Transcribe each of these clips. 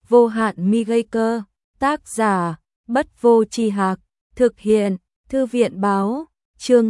Vô hạn mi gây cơ, tác giả, Bất Vô Chi Hạc, thực hiện, Thư viện báo, chương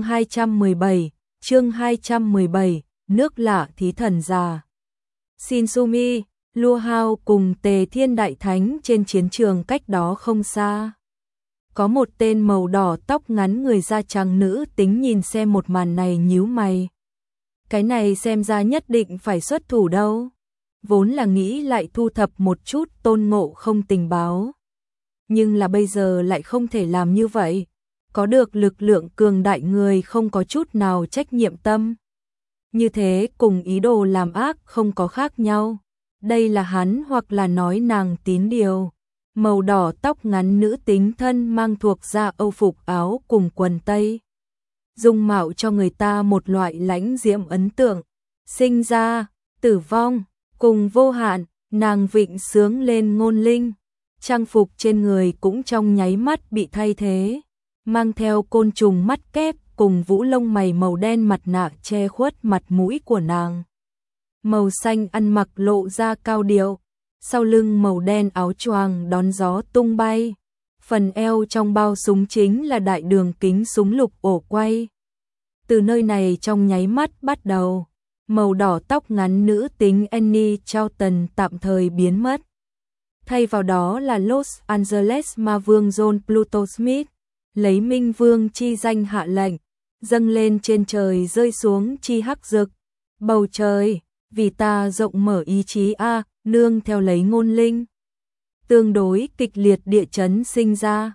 217, nước lạ thí thần già. Shinsumi, Lua Hao cùng Tề Thiên Đại Thánh trên chiến trường cách đó không xa. Có một tên màu đỏ tóc ngắn người da trắng nữ tính nhìn xem một màn này nhíu mày. Cái này xem ra nhất định phải xuất thủ đâu. Vốn là nghĩ lại thu thập một chút Tôn Ngộ Không tình báo. Nhưng là bây giờ lại không thể làm như vậy. Có được lực lượng cường đại người không có chút nào trách nhiệm tâm. Như thế cùng ý đồ làm ác không có khác nhau. Đây là hắn hoặc là nói nàng tín điều. Màu đỏ tóc ngắn nữ tính thân mang thuộc da Âu phục áo cùng quần tây. Dung mạo cho người ta một loại lãnh diễm ấn tượng. Sinh ra, tử vong, cùng vô hạn, nàng vịnh sướng lên ngôn linh. Trang phục trên người cũng trong nháy mắt bị thay thế. Mang theo côn trùng mắt kép cùng vũ lông mày màu đen mặt nạ che khuất mặt mũi của nàng. Màu xanh ăn mặc lộ ra cao điệu. Sau lưng màu đen áo choàng đón gió tung bay. Phần eo trong bao súng chính là đại đường kính súng lục ổ quay. Từ nơi này trong nháy mắt bắt đầu, màu đỏ tóc ngắn nữ tính Annie Charlton tạm thời biến mất. Thay vào đó là Los Angeles ma vương John Pluto Smith, lấy Minh Vương chi danh hạ lệnh, dâng lên trên trời rơi xuống chi hắc rực. Bầu trời, vì ta rộng mở ý chí a, nương theo lấy ngôn linh. Tương đối kịch liệt địa chấn sinh ra.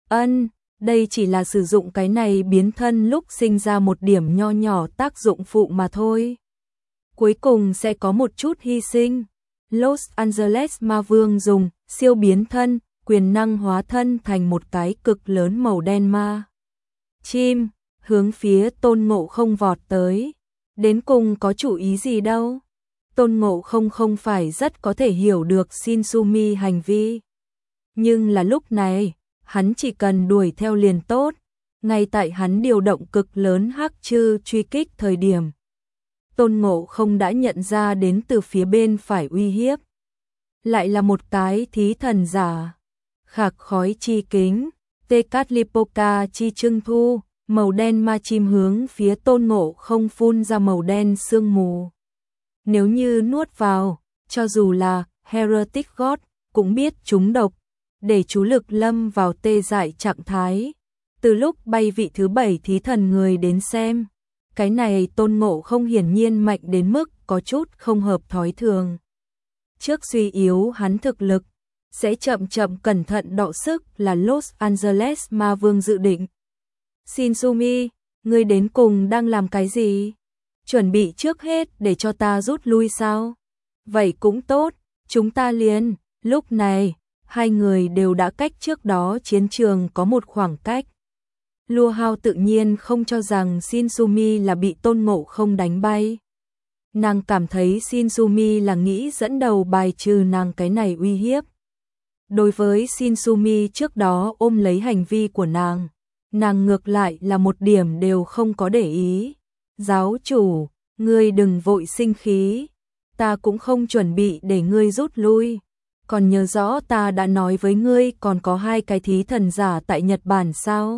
Đây chỉ là sử dụng cái này biến thân lúc sinh ra một điểm nho nhỏ tác dụng phụ mà thôi. Cuối cùng sẽ có một chút hy sinh. Los Angeles ma vương dùng siêu biến thân, quyền năng hóa thân thành một cái cực lớn màu đen ma chim, hướng phía Tôn Ngộ Không vọt tới. Đến cùng có chủ ý gì đâu. Tôn Ngộ Không không phải rất có thể hiểu được Shinsumi hành vi. Nhưng là lúc này, hắn chỉ cần đuổi theo liền tốt. Ngay tại hắn điều động cực lớn hắc chư truy kích thời điểm, Tôn Ngộ Không đã nhận ra đến từ phía bên phải uy hiếp. Lại là một cái thí thần giả. Khạc khói chi kính, Tecatlipoca chi trưng thu, màu đen ma chim hướng phía Tôn Ngộ Không phun ra màu đen sương mù. Nếu như nuốt vào, cho dù là Heretic God cũng biết trúng độc, để chú lực lâm vào tê dại trạng thái. Từ lúc bay vị thứ 7 thí thần người đến xem, cái này Tôn Ngộ Không hiển nhiên mạnh đến mức có chút không hợp thói thường. Trước suy yếu hắn thực lực, sẽ chậm chậm cẩn thận đọ sức là Los Angeles ma vương dự định. Shinsumi, ngươi đến cùng đang làm cái gì? Chuẩn bị trước hết để cho ta rút lui sao? Vậy cũng tốt, chúng ta liền. Lúc này, hai người đều đã cách trước đó chiến trường có một khoảng cách. Lua Hao tự nhiên không cho rằng Shinsumi là bị Tôn Ngộ Không đánh bay. Nàng cảm thấy Shinsumi là nghĩ dẫn đầu bài trừ nàng cái này uy hiếp. Đối với Shinsumi trước đó ôm lấy hành vi của nàng ngược lại là một điểm đều không có để ý. Giáo chủ, ngươi đừng vội sinh khí, ta cũng không chuẩn bị để ngươi rút lui. Còn nhớ rõ ta đã nói với ngươi còn có 2 cái thí thần giả tại Nhật Bản sao?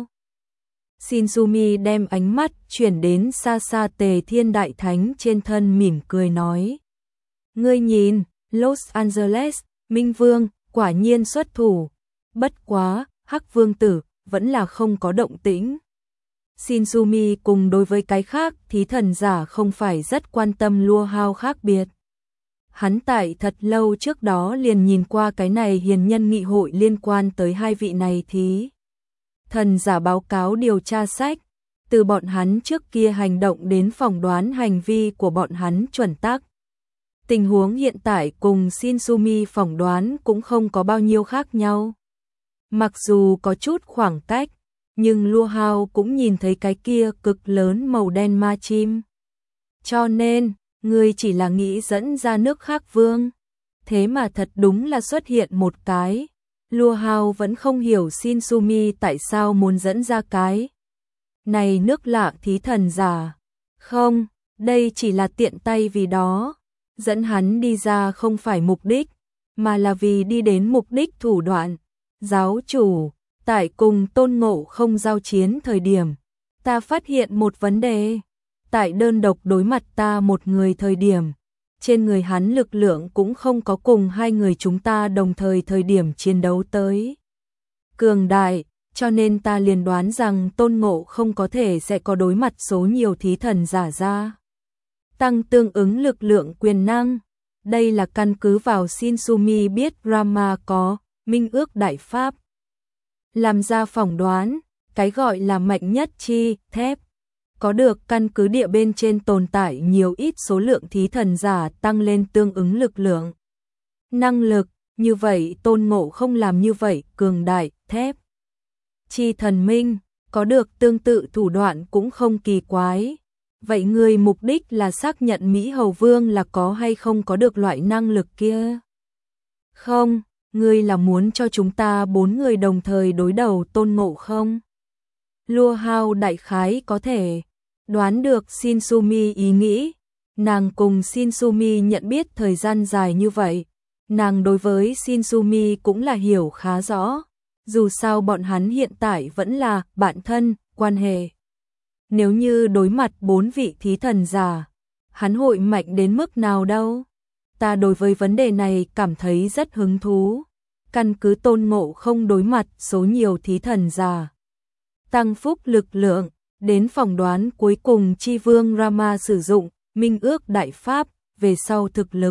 Shinsumi đem ánh mắt chuyển đến xa xa Tề Thiên Đại Thánh trên thân mỉm cười nói. Ngươi nhìn, Los Angeles, Minh Vương, quả nhiên xuất thủ. Bất quá, Hắc Vương Tử, vẫn là không có động tĩnh. Shinsumi cùng đối với cái khác thí thần giả không phải rất quan tâm Lua Hao khác biệt. Hắn tại thật lâu trước đó liền nhìn qua cái này hiền nhân nghị hội liên quan tới 2 vị này thí thần giả báo cáo điều tra sách, từ bọn hắn trước kia hành động đến phỏng đoán hành vi của bọn hắn chuẩn tắc. Tình huống hiện tại cùng Shinsumi phỏng đoán cũng không có bao nhiêu khác nhau. Mặc dù có chút khoảng cách, nhưng Lua Hao cũng nhìn thấy cái kia cực lớn màu đen ma chim. Cho nên, ngươi chỉ là nghĩ dẫn ra nước khác vương. Thế mà thật đúng là xuất hiện một cái. Lua Hao vẫn không hiểu Shinsumi tại sao muốn dẫn ra cái này nước lạ thí thần giả. Không, đây chỉ là tiện tay vì đó. Dẫn hắn đi ra không phải mục đích, mà là vì đi đến mục đích thủ đoạn. Giáo chủ, tại cùng Tôn Ngộ Không giao chiến thời điểm, ta phát hiện một vấn đề. Tại đơn độc đối mặt ta một người thời điểm, trên người hắn lực lượng cũng không có cùng hai người chúng ta đồng thời điểm chiến đấu tới cường đại, cho nên ta liền đoán rằng Tôn Ngộ Không có thể sẽ có đối mặt số nhiều thí thần giả ra. Tăng tương ứng lực lượng quyền năng. Đây là căn cứ vào Shinsumi biết Rama có minh ước đại pháp. Làm ra phỏng đoán, cái gọi là mạnh nhất chi thép. Có được căn cứ địa bên trên tồn tại nhiều ít số lượng thí thần giả tăng lên tương ứng lực lượng. Năng lực, như vậy Tôn Ngộ Không làm như vậy cường đại, thép. Chi thần minh, có được tương tự thủ đoạn cũng không kỳ quái. Vậy người mục đích là xác nhận Mỹ Hầu Vương là có hay không có được loại năng lực kia? Không, ngươi là muốn cho chúng ta 4 người đồng thời đối đầu Tôn Ngộ Không? Lua Hao đại khái có thể đoán được Shinsumi ý nghĩ. Nàng cùng Shinsumi nhận biết thời gian dài như vậy. Nàng đối với Shinsumi cũng là hiểu khá rõ. Dù sao bọn hắn hiện tại vẫn là bạn thân, quan hệ. Nếu như đối mặt 4 vị thí thần giả, hắn hội mạnh đến mức nào đâu? Ta đối với vấn đề này cảm thấy rất hứng thú. Căn cứ Tôn Ngộ Không đối mặt số nhiều thí thần giả, tăng phúc lực lượng, đến phỏng đoán cuối cùng Chi Vương Rama sử dụng minh ước đại pháp về sau thực lực.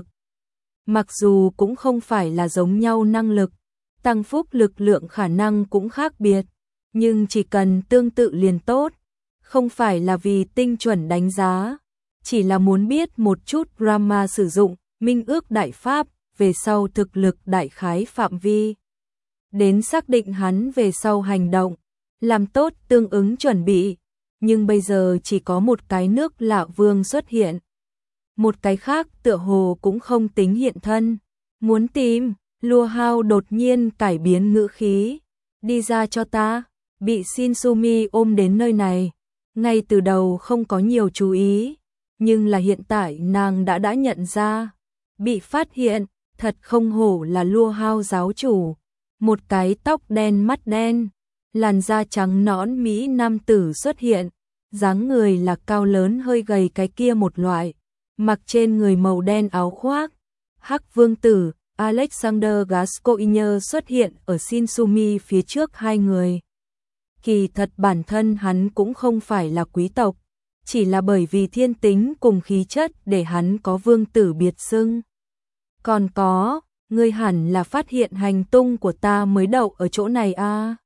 Mặc dù cũng không phải là giống nhau năng lực, tăng phúc lực lượng khả năng cũng khác biệt, nhưng chỉ cần tương tự liền tốt. Không phải là vì tinh chuẩn đánh giá, chỉ là muốn biết một chút Rama sử dụng minh ước đại pháp về sau thực lực đại khái phạm vi. Đến xác định hắn về sau hành động, làm tốt tương ứng chuẩn bị. Nhưng bây giờ chỉ có một cái nước lạ vương xuất hiện. Một cái khác tựa hồ cũng không tính hiện thân. Muốn tìm, Lua Hao đột nhiên cải biến ngữ khí. Đi ra cho ta, bị Shinsumi ôm đến nơi này. Ngay từ đầu không có nhiều chú ý, nhưng là hiện tại nàng đã nhận ra. Bị phát hiện, thật không hổ là Lua Hao giáo chủ. Một cái tóc đen mắt đen, làn da trắng nõn Mỹ nam tử xuất hiện. Dáng người là cao lớn hơi gầy cái kia một loại, mặc trên người màu đen áo khoác. Hắc vương tử, Alexander Gascoigne xuất hiện ở Shinsumi phía trước hai người. Kỳ thật bản thân hắn cũng không phải là quý tộc, chỉ là bởi vì thiên tính cùng khí chất để hắn có vương tử biệt xưng. Còn có, ngươi hẳn là phát hiện hành tung của ta mới đậu ở chỗ này à?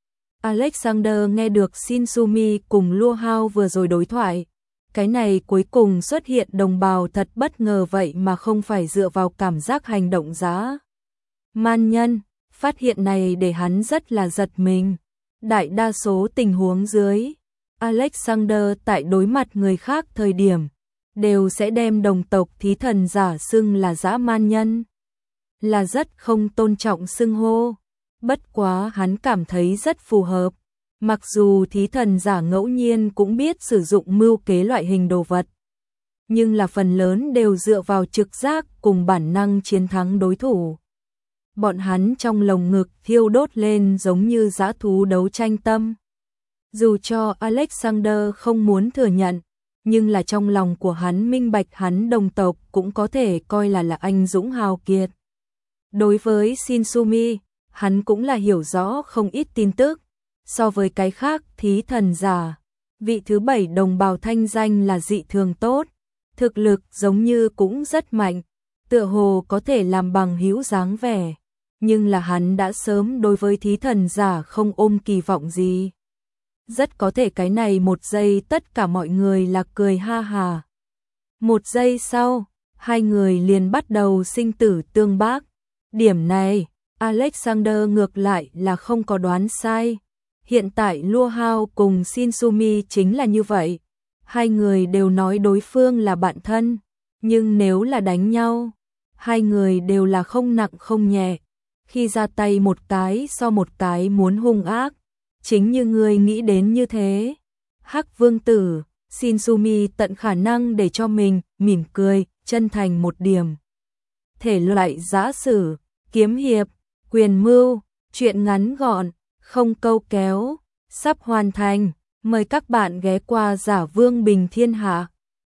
Alexander nghe được Shinsumi cùng Lua Hao vừa rồi đối thoại. Cái này cuối cùng xuất hiện đồng bào thật bất ngờ vậy mà không phải dựa vào cảm giác hành động giá man nhân. Phát hiện này để hắn rất là giật mình. Đại đa số tình huống dưới, Alexander tại đối mặt người khác thời điểm, đều sẽ đem đồng tộc thí thần giả xưng là dã man nhân. Là rất không tôn trọng xưng hô. Bất quá hắn cảm thấy rất phù hợp. Mặc dù thí thần giả ngẫu nhiên cũng biết sử dụng mưu kế loại hình đồ vật, nhưng là phần lớn đều dựa vào trực giác cùng bản năng chiến thắng đối thủ. Bọn hắn trong lồng ngực thiêu đốt lên giống như dã thú đấu tranh tâm. Dù cho Alexander không muốn thừa nhận, nhưng là trong lòng của hắn minh bạch hắn đồng tộc cũng có thể coi là anh dũng hào kiệt. Đối với Shinsumi, hắn cũng là hiểu rõ không ít tin tức. So với cái khác thí thần giả, vị thứ 7 đồng bào thanh danh là dị thường tốt, thực lực giống như cũng rất mạnh, tựa hồ có thể làm bằng hữu dáng vẻ, nhưng là hắn đã sớm đối với thí thần giả không ôm kỳ vọng gì. Rất có thể cái này một giây tất cả mọi người là cười ha hà. Một giây sau, hai người liền bắt đầu sinh tử tương bác. Điểm này, Alexander ngược lại là không có đoán sai. Hiện tại Lua Hao cùng Shinsumi chính là như vậy. Hai người đều nói đối phương là bạn thân, nhưng nếu là đánh nhau, hai người đều là không nặng không nhẹ. Khi ra tay một cái so một cái muốn hung ác, chính như người nghĩ đến như thế. Hắc vương tử, Shinsumi tận khả năng để cho mình mỉm cười, chân thành một điểm. Thể loại giả sử, kiếm hiệp, quyền mưu, truyện ngắn gọn, không câu kéo, sắp hoàn thành. Mời các bạn ghé qua Giả Vương Bình Thiên Hạ.